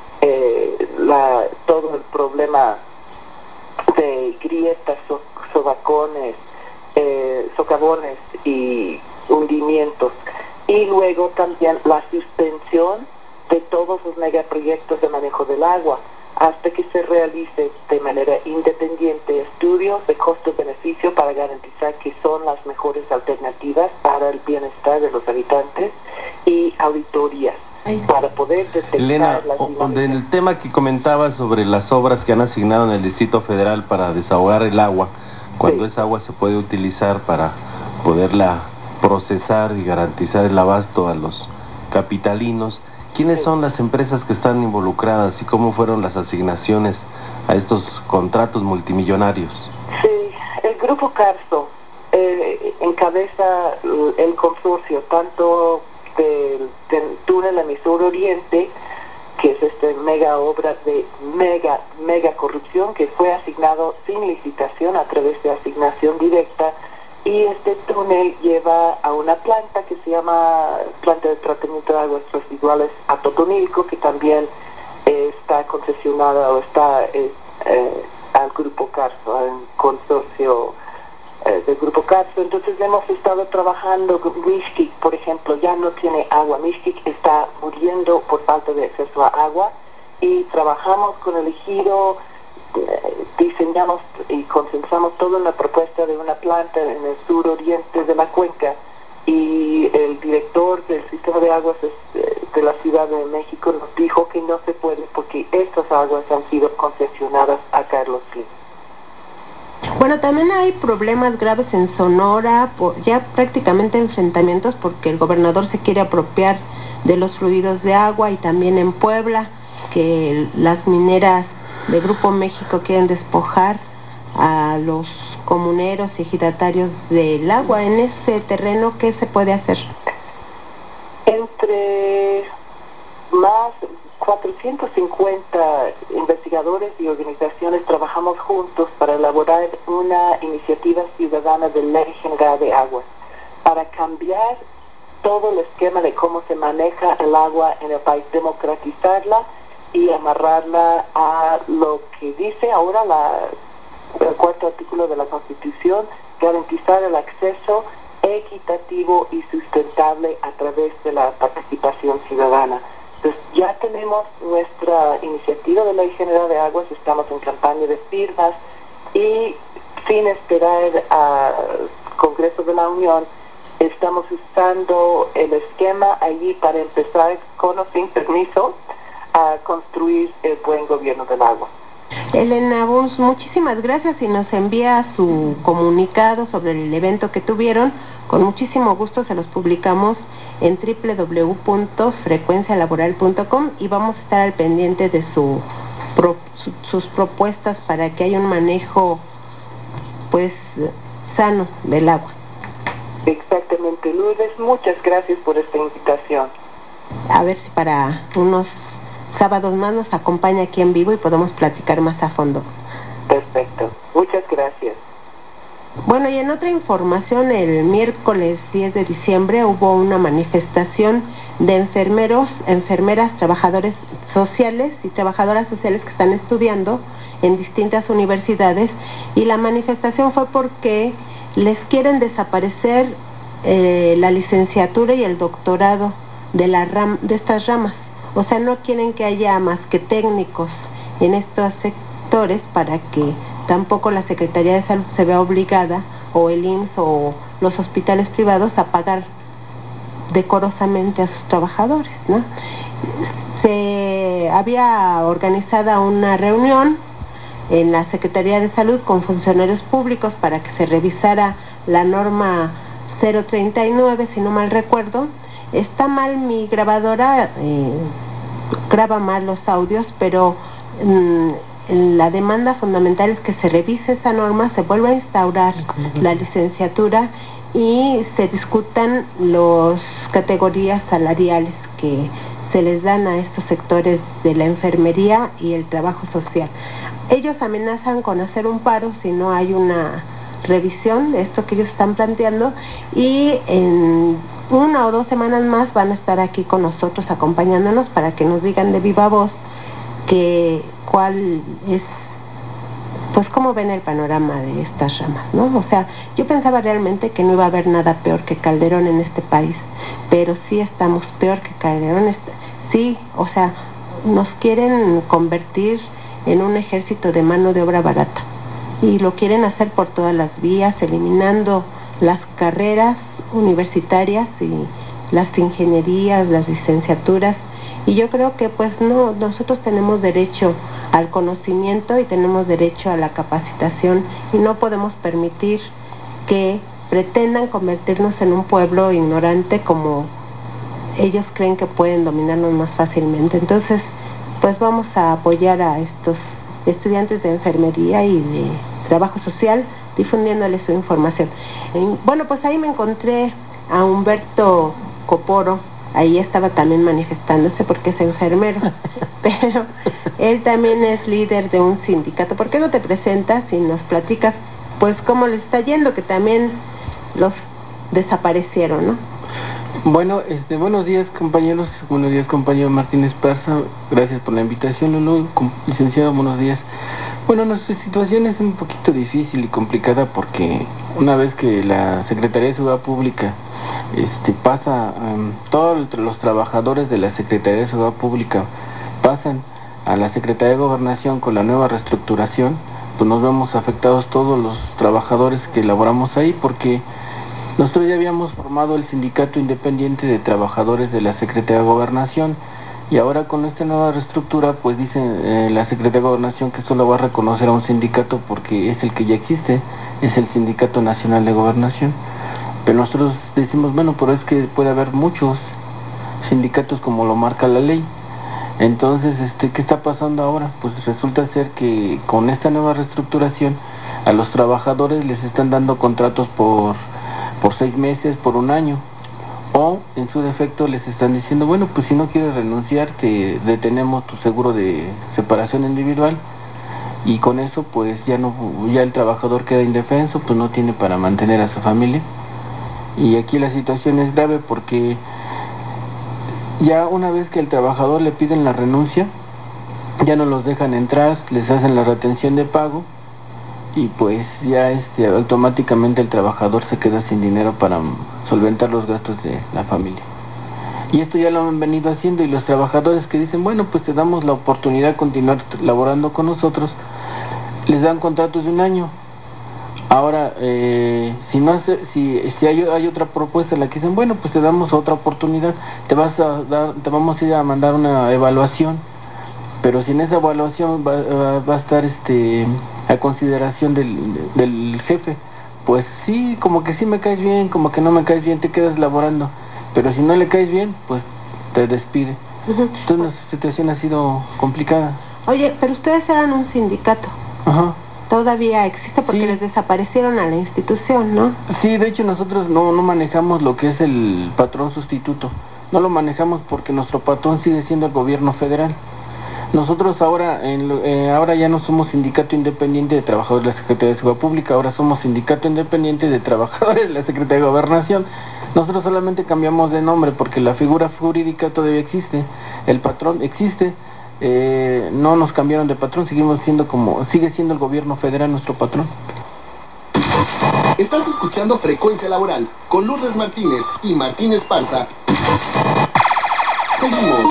S6: todo el problema de grietas, socavones y hundimientos. Y luego también la suspensión de todos los megaproyectos de manejo del agua hasta que se realice de manera independiente estudios de costo-beneficio para garantizar que son las mejores alternativas para el bienestar de los habitantes y auditorías para poder detectar
S3: Elena,
S6: las dinámicas.
S3: del tema que comentabas sobre las obras que han asignado en el Distrito Federal para desahogar el agua, cuando esa agua se puede utilizar para poderla procesar y garantizar el abasto a los capitalinos, ¿quiénes son las empresas que están involucradas y cómo fueron las asignaciones a estos contratos multimillonarios?
S6: Sí, el Grupo Carso encabeza el consorcio tanto del túnel emisor Oriente, que es mega obra de mega corrupción que fue asignado sin licitación a través de asignación directa, y este túnel lleva a una planta que se llama planta de tratamiento de aguas residuales Atotonilco, que también está concesionada o está al Grupo Carso, al consorcio del Grupo Carso. Entonces hemos estado trabajando con Mixquic, por ejemplo, ya no tiene agua. Mixquic está muriendo por falta de acceso a agua, y trabajamos con el ejido, diseñamos y consensamos toda una propuesta de una planta en el sur oriente de la cuenca, y el director del sistema de aguas de la Ciudad de México nos dijo que no se puede porque estas aguas han sido concesionadas a Carlos Slim.
S2: Bueno, también hay problemas graves en Sonora, ya prácticamente enfrentamientos porque el gobernador se quiere apropiar de los fluidos de agua, y también en Puebla, que las mineras de Grupo México quieren despojar a los comuneros y ejidatarios del agua. En ese terreno, ¿qué se puede hacer?
S6: Entre más 450 investigadores y organizaciones trabajamos juntos para elaborar una iniciativa ciudadana de ley general de agua para cambiar todo el esquema de cómo se maneja el agua en el país, democratizarla y amarrarla a lo que dice ahora el cuarto artículo de la Constitución, garantizar el acceso equitativo y sustentable a través de la participación ciudadana. Entonces ya tenemos nuestra iniciativa de ley general de aguas, estamos en campaña de firmas y sin esperar al Congreso de la Unión, estamos usando el esquema allí para empezar con o sin permiso a construir el buen gobierno del agua.
S2: Elena Bunz, muchísimas gracias y nos envía su comunicado sobre el evento que tuvieron. Con muchísimo gusto se los publicamos en www.frecuencialaboral.com y vamos a estar al pendiente de sus propuestas para que haya un manejo pues sano del agua.
S6: Exactamente, Lourdes, muchas gracias por esta invitación.
S2: A ver si para unos sábados más nos acompaña aquí en vivo y podemos platicar más a fondo.
S6: Perfecto, muchas gracias.
S2: Bueno, y en otra información, el miércoles 10 de diciembre hubo una manifestación de enfermeros, enfermeras, trabajadores sociales y trabajadoras sociales que están estudiando en distintas universidades, y la manifestación fue porque les quieren desaparecer la licenciatura y el doctorado de estas ramas. O sea, no quieren que haya más que técnicos en estos sectores para que tampoco la Secretaría de Salud se vea obligada, o el IMSS o los hospitales privados, a pagar decorosamente a sus trabajadores, ¿no? Se había organizada una reunión en la Secretaría de Salud con funcionarios públicos para que se revisara la norma 039, si no mal recuerdo. Está mal mi grabadora, graba mal los audios, pero la demanda fundamental es que se revise esa norma, se vuelva a instaurar la licenciatura y se discutan las categorías salariales que se les dan a estos sectores de la enfermería y el trabajo social. Ellos amenazan con hacer un paro si no hay una revisión de esto que ellos están planteando, y en 1 o 2 semanas más van a estar aquí con nosotros acompañándonos para que nos digan de viva voz cuál es, pues cómo ven el panorama de estas ramas, ¿no? O sea, yo pensaba realmente que no iba a haber nada peor que Calderón en este país, pero sí estamos peor que Calderón. Sí, o sea, nos quieren convertir en un ejército de mano de obra barata, y lo quieren hacer por todas las vías, eliminando las carreras universitarias y las ingenierías, las licenciaturas. Y yo creo que pues no, nosotros tenemos derecho al conocimiento y tenemos derecho a la capacitación, y no podemos permitir que pretendan convertirnos en un pueblo ignorante como ellos creen que pueden dominarnos más fácilmente. Entonces, pues vamos a apoyar a estos estudiantes de enfermería y de trabajo social, difundiéndoles su información. Bueno, pues ahí me encontré a Humberto Coporo. Ahí estaba también manifestándose porque es enfermero, pero él también es líder de un sindicato. ¿Por qué no te presentas y nos platicas pues cómo les está yendo, que también los desaparecieron, ¿no?
S7: Bueno, buenos días compañeros, buenos días compañero Martínez Parza, gracias por la invitación, Lulú, licenciado, buenos días. Bueno, nuestra situación es un poquito difícil y complicada porque una vez que la Secretaría de Seguridad Pública pasa, todos los trabajadores de la Secretaría de Seguridad Pública pasan a la Secretaría de Gobernación con la nueva reestructuración, pues nos vemos afectados todos los trabajadores que laboramos ahí, porque nosotros ya habíamos formado el Sindicato Independiente de Trabajadores de la Secretaría de Gobernación, y ahora con esta nueva reestructura pues dice la Secretaría de Gobernación que solo va a reconocer a un sindicato porque es el que ya existe, es el Sindicato Nacional de Gobernación. Pero nosotros decimos, bueno, pero es que puede haber muchos sindicatos como lo marca la ley. Entonces, ¿qué está pasando ahora? Pues resulta ser que con esta nueva reestructuración a los trabajadores les están dando contratos por 6 meses, por 1 año, o en su defecto les están diciendo, bueno, pues si no quieres renunciar, te detenemos tu seguro de separación individual, y con eso pues ya el trabajador queda indefenso, pues no tiene para mantener a su familia. Y aquí la situación es grave porque ya una vez que al trabajador le piden la renuncia, ya no los dejan entrar, les hacen la retención de pago, y pues ya automáticamente el trabajador se queda sin dinero para solventar los gastos de la familia. Y esto ya lo han venido haciendo, y los trabajadores que dicen, bueno, pues te damos la oportunidad de continuar laborando con nosotros, les dan contratos de 1 año, Ahora, si hay otra propuesta en la que dicen, bueno, pues te damos otra oportunidad, te vamos a ir a mandar una evaluación, pero si en esa evaluación va a estar a consideración del jefe, pues sí, como que sí me caes bien, como que no me caes bien, te quedas laborando, pero si no le caes bien, pues te despide. Entonces la situación ha sido complicada.
S2: Oye, pero ustedes eran un sindicato.
S7: Ajá.
S2: Todavía existe porque les desaparecieron a la institución, ¿no?
S7: Sí, de hecho nosotros no manejamos lo que es el patrón sustituto. No lo manejamos porque nuestro patrón sigue siendo el gobierno federal. Nosotros ahora ya no somos sindicato independiente de trabajadores de la Secretaría de Seguridad Pública, ahora somos sindicato independiente de trabajadores de la Secretaría de Gobernación. Nosotros solamente cambiamos de nombre porque la figura jurídica todavía existe, el patrón existe. No nos cambiaron de patrón, sigue siendo el gobierno federal nuestro patrón.
S1: Estás escuchando Frecuencia Laboral con Lourdes Martínez y Martín Esparza. Seguimos.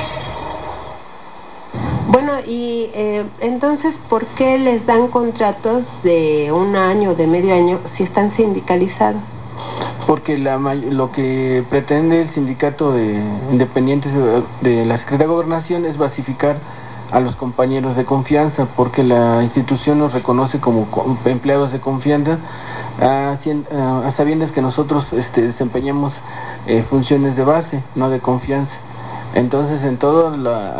S2: Bueno, y entonces, ¿por qué les dan contratos de un año, de medio año, si están sindicalizados?
S7: Porque lo que pretende el sindicato de independientes de la Secretaría de Gobernación es basificar a los compañeros de confianza, porque la institución nos reconoce como empleados de confianza, a sabiendas que nosotros desempeñamos funciones de base, no de confianza. Entonces, en toda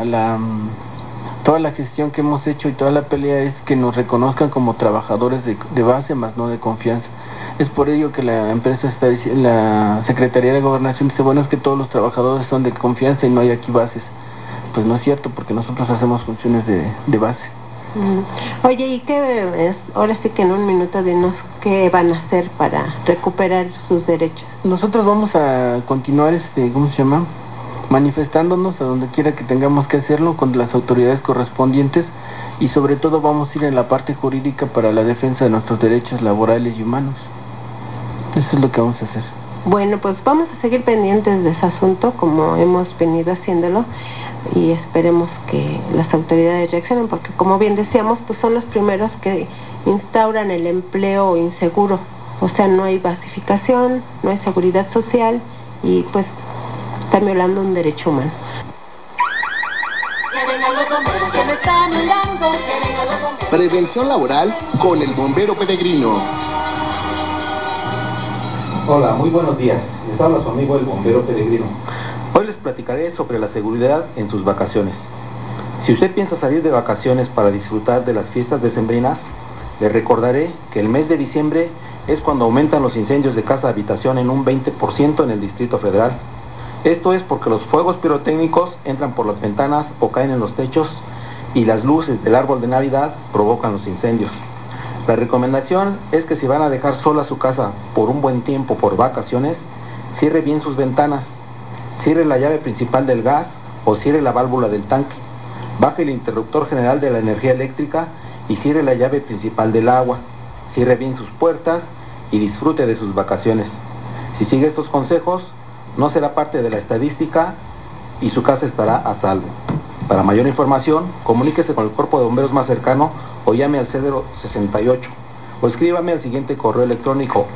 S7: la gestión que hemos hecho y toda la pelea es que nos reconozcan como trabajadores de base, más no de confianza. Es por ello que la empresa la Secretaría de Gobernación dice, bueno, es que todos los trabajadores son de confianza y no hay aquí bases. Pues no es cierto, porque nosotros hacemos funciones de base.
S2: Oye, ¿y qué es? Ahora sí que en un minuto dinos qué van a hacer para recuperar sus derechos.
S7: Nosotros vamos a continuar, ¿cómo se llama? Manifestándonos a donde quiera que tengamos que hacerlo con las autoridades correspondientes, y sobre todo vamos a ir en la parte jurídica para la defensa de nuestros derechos laborales y humanos. Eso es lo que vamos a hacer.
S2: Bueno, pues vamos a seguir pendientes de ese asunto como hemos venido haciéndolo, y esperemos que las autoridades reaccionen, porque como bien decíamos, pues son los primeros que instauran el empleo inseguro. O sea, no hay basificación, no hay seguridad social y pues están violando un derecho humano.
S1: Prevención laboral con el bombero peregrino.
S8: Hola, muy buenos días. Les habla su amigo el bombero peregrino. Hoy les platicaré sobre la seguridad en sus vacaciones. Si usted piensa salir de vacaciones para disfrutar de las fiestas decembrinas, le recordaré que el mes de diciembre es cuando aumentan los incendios de casa-habitación en un 20% en el Distrito Federal. Esto es porque los fuegos pirotécnicos entran por las ventanas o caen en los techos, y las luces del árbol de Navidad provocan los incendios. La recomendación es que si van a dejar sola su casa por un buen tiempo por vacaciones, cierre bien sus ventanas, cierre la llave principal del gas o cierre la válvula del tanque, baje el interruptor general de la energía eléctrica y cierre la llave principal del agua, cierre bien sus puertas y disfrute de sus vacaciones. Si sigue estos consejos, no será parte de la estadística y su casa estará a salvo. Para mayor información, comuníquese con el cuerpo de bomberos más cercano o llame al 068 o escríbame al siguiente correo electrónico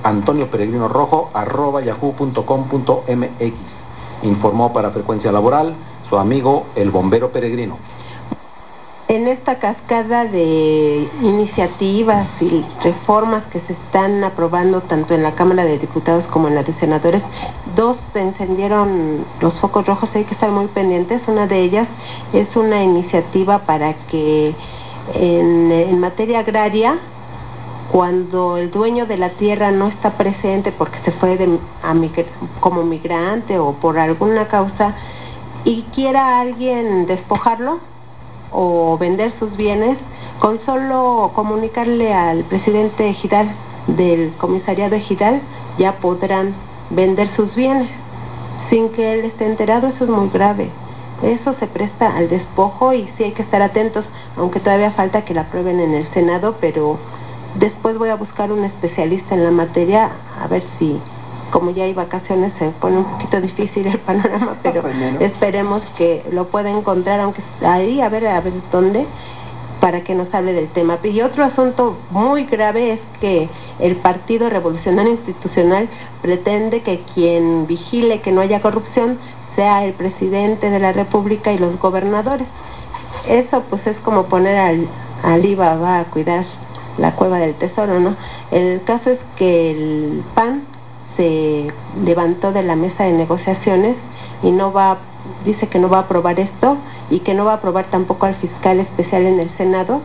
S8: antonioperegrino@yahoo.com.mx. Informó para Frecuencia Laboral su amigo el bombero peregrino.
S2: En esta cascada de iniciativas y reformas que se están aprobando tanto en la Cámara de Diputados como en la de Senadores, dos se encendieron los focos rojos, hay que estar muy pendientes. Una de ellas es una iniciativa para que en materia agraria, cuando el dueño de la tierra no está presente porque se fue como migrante o por alguna causa y quiera alguien despojarlo o vender sus bienes, con solo comunicarle al presidente ejidal del comisariado ejidal ya podrán vender sus bienes sin que él esté enterado. Eso es muy grave, eso se presta al despojo y sí hay que estar atentos, aunque todavía falta que la aprueben en el Senado, pero después voy a buscar un especialista en la materia a ver si, como ya hay vacaciones, se pone un poquito difícil el panorama, pero esperemos que lo pueda encontrar, aunque ahí, a ver dónde. para que nos hable del tema. Y otro asunto muy grave es que el Partido Revolucionario Institucional pretende que quien vigile que no haya corrupción sea el presidente de la República y los gobernadores. Eso pues es como poner al Alibaba a cuidar la cueva del tesoro, ¿no? El caso es que el PAN se levantó de la mesa de negociaciones y dice que no va a aprobar esto y que no va a aprobar tampoco al fiscal especial en el Senado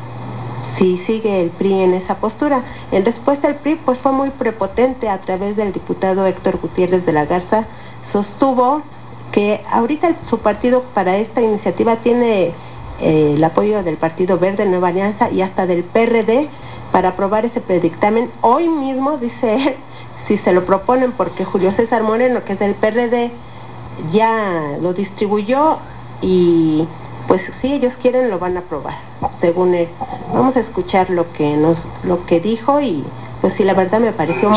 S2: si sigue el PRI en esa postura. En respuesta, el PRI pues fue muy prepotente a través del diputado Héctor Gutiérrez de la Garza. Sostuvo que ahorita su partido para esta iniciativa tiene el apoyo del Partido Verde, Nueva Alianza y hasta del PRD para aprobar ese predictamen hoy mismo, dice él, si se lo proponen, porque Julio César Moreno, que es del PRD, ya lo distribuyó y pues si ellos quieren lo van a aprobar, según él. Vamos a escuchar lo que dijo y pues sí, la verdad me pareció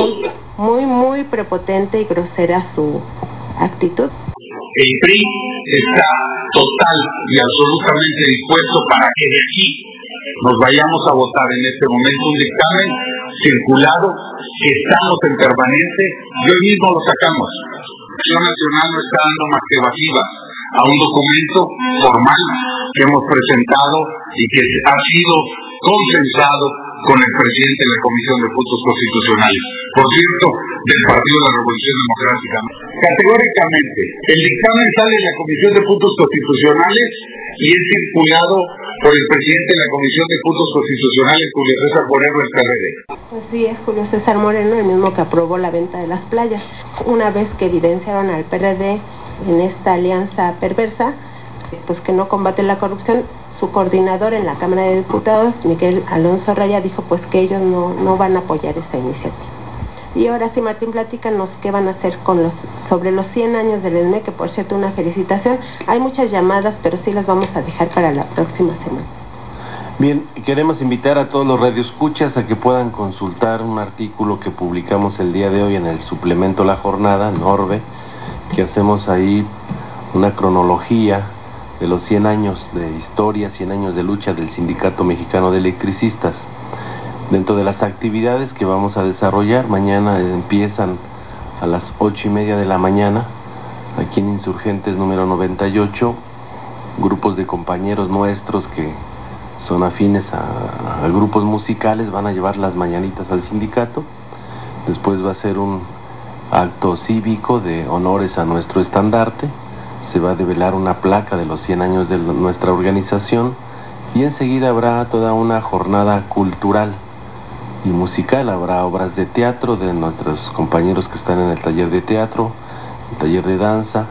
S2: muy prepotente y grosera su actitud.
S9: El PRI está total y absolutamente dispuesto para que de aquí nos vayamos a votar en este momento un dictamen circulado que estamos en permanente y hoy mismo lo sacamos. La Acción Nacional no está dando más que evasivas a un documento formal que hemos presentado y que ha sido consensado con el presidente de la Comisión de Puntos Constitucionales, por cierto, del Partido de la Revolución Democrática. Categóricamente, el dictamen sale de la Comisión de Puntos Constitucionales y es circulado por el presidente de la Comisión de Puntos Constitucionales, Julio César Moreno, del PRD.
S2: Pues sí, es Julio César Moreno, el mismo que aprobó la venta de las playas. Una vez que evidenciaron al PRD en esta alianza perversa, pues que no combate la corrupción, su coordinador en la Cámara de Diputados, Miguel Alonso Raya, dijo pues que ellos no van a apoyar esta iniciativa. Y ahora sí, Martín, platícanos qué van a hacer sobre los 100 años del ESME, que por cierto una felicitación. Hay muchas llamadas, pero sí las vamos a dejar para la próxima semana.
S3: Bien, queremos invitar a todos los radioescuchas a que puedan consultar un artículo que publicamos el día de hoy en el suplemento La Jornada, Norbe, que hacemos ahí una cronología de los 100 años de historia, 100 años de lucha del Sindicato Mexicano de Electricistas. Dentro de las actividades que vamos a desarrollar, mañana empiezan a las 8:30 de la mañana, aquí en Insurgentes número 98, grupos de compañeros nuestros que son afines a grupos musicales van a llevar las mañanitas al sindicato. Después va a ser un acto cívico de honores a nuestro estandarte. Se va a develar una placa de los 100 años de nuestra organización y enseguida habrá toda una jornada cultural y musical. Habrá obras de teatro de nuestros compañeros que están en el taller de teatro, el taller de danza,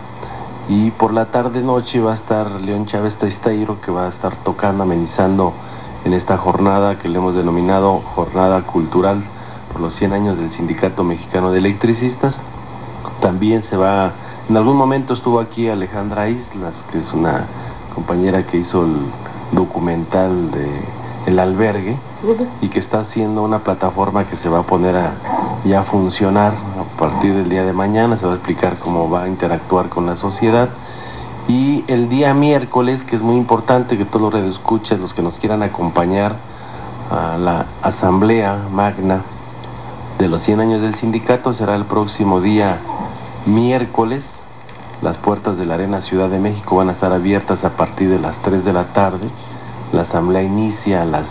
S3: y por la tarde-noche va a estar León Chávez Taistairo, que va a estar tocando, amenizando en esta jornada que le hemos denominado Jornada Cultural por los 100 años del Sindicato Mexicano de Electricistas. También en algún momento estuvo aquí Alejandra Islas, que es una compañera que hizo el documental de El Albergue y que está haciendo una plataforma que se va a poner ya a funcionar a partir del día de mañana. Se va a explicar cómo va a interactuar con la sociedad. Y el día miércoles, que es muy importante que todos los radioescuchas, los que nos quieran acompañar a la asamblea magna de los 100 años del sindicato, será el próximo día miércoles. Las puertas de la Arena Ciudad de México van a estar abiertas a partir de las 3 de la tarde. La asamblea inicia a las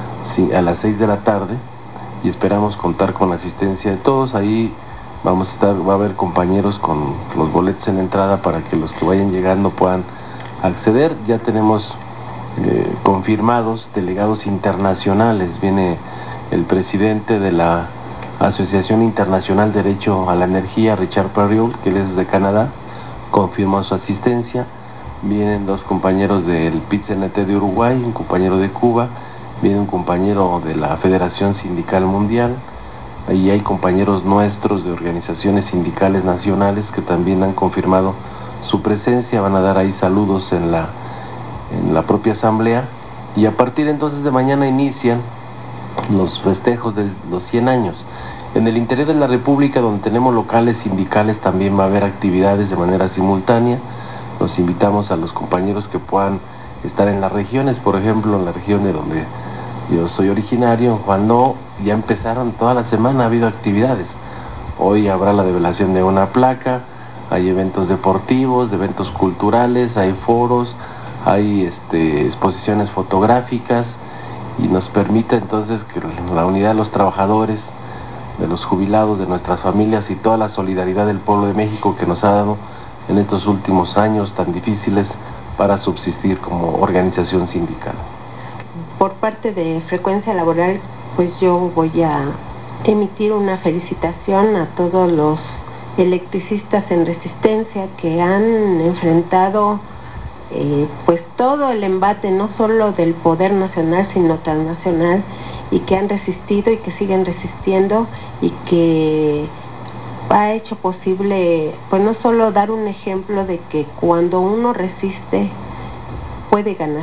S3: 6 de la tarde y esperamos contar con la asistencia de todos. Ahí va a haber compañeros con los boletos en la entrada para que los que vayan llegando puedan acceder. Ya tenemos confirmados delegados internacionales. Viene el presidente de la Asociación Internacional de Derecho a la Energía, Richard Perriot, que él es de Canadá, confirmó su asistencia. Vienen dos compañeros del PIT-CNT de Uruguay, un compañero de Cuba, viene un compañero de la Federación Sindical Mundial. Ahí hay compañeros nuestros de organizaciones sindicales nacionales que también han confirmado su presencia. Van a dar ahí saludos en la propia asamblea, y a partir entonces de mañana inician los festejos de los 100 años. En el interior de la República, donde tenemos locales sindicales, también va a haber actividades de manera simultánea. Los invitamos a los compañeros que puedan estar en las regiones. Por ejemplo, en la región de donde yo soy originario, en Juanó, ya empezaron toda la semana, ha habido actividades. Hoy habrá la develación de una placa, hay eventos deportivos, eventos culturales, hay foros, hay exposiciones fotográficas, y nos permite entonces que la unidad de los trabajadores, de los jubilados, de nuestras familias y toda la solidaridad del pueblo de México que nos ha dado en estos últimos años tan difíciles para subsistir como organización sindical.
S2: Por parte de Frecuencia Laboral, pues yo voy a emitir una felicitación a todos los electricistas en resistencia que han enfrentado pues todo el embate, no solo del poder nacional sino transnacional, y que han resistido y que siguen resistiendo, y que ha hecho posible pues no solo dar un ejemplo de que cuando uno resiste puede ganar,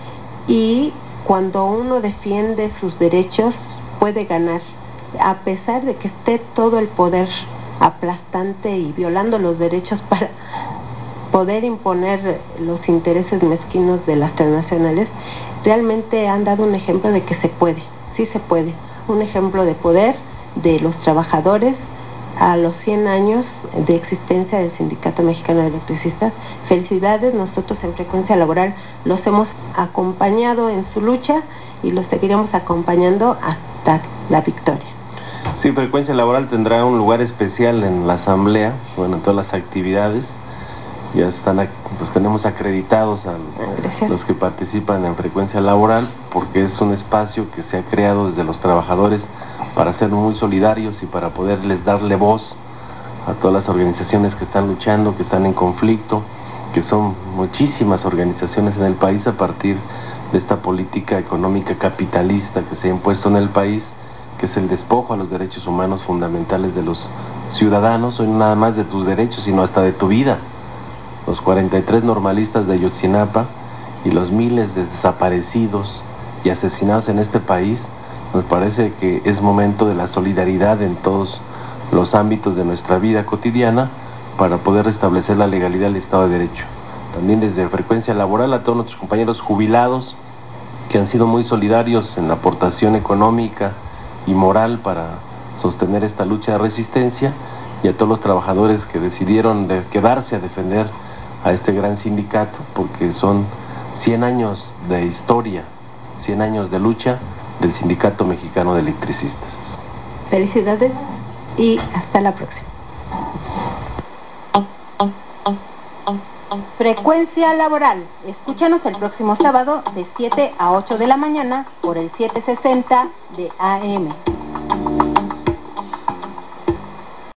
S2: y cuando uno defiende sus derechos puede ganar, a pesar de que esté todo el poder aplastante y violando los derechos para poder imponer los intereses mezquinos de las transnacionales. Realmente han dado un ejemplo de que se puede, sí se puede, un ejemplo de poder de los trabajadores a los 100 años de existencia del Sindicato Mexicano de Electricistas. Felicidades, nosotros en Frecuencia Laboral los hemos acompañado en su lucha y los seguiremos acompañando hasta la victoria.
S3: Sí, Frecuencia Laboral tendrá un lugar especial en la asamblea, bueno, en todas las actividades. Ya están, pues tenemos acreditados a los que participan en Frecuencia Laboral, porque es un espacio que se ha creado desde los trabajadores para ser muy solidarios y para poderles darle voz a todas las organizaciones que están luchando, que están en conflicto, que son muchísimas organizaciones en el país a partir de esta política económica capitalista que se ha impuesto en el país, que es el despojo a los derechos humanos fundamentales de los ciudadanos, hoy no nada más de tus derechos, sino hasta de tu vida. Los 43 normalistas de Ayotzinapa y los miles de desaparecidos y asesinados en este país, nos parece que es momento de la solidaridad en todos los ámbitos de nuestra vida cotidiana para poder restablecer la legalidad del Estado de Derecho. También desde Frecuencia Laboral a todos nuestros compañeros jubilados que han sido muy solidarios en la aportación económica y moral para sostener esta lucha de resistencia, y a todos los trabajadores que decidieron quedarse a defender a este gran sindicato, porque son 100 años de historia, 100 años de lucha del Sindicato Mexicano de Electricistas.
S2: Felicidades y hasta la próxima.
S10: Frecuencia Laboral. Escúchanos el próximo sábado de 7 a 8 de la mañana por el 760 de AM.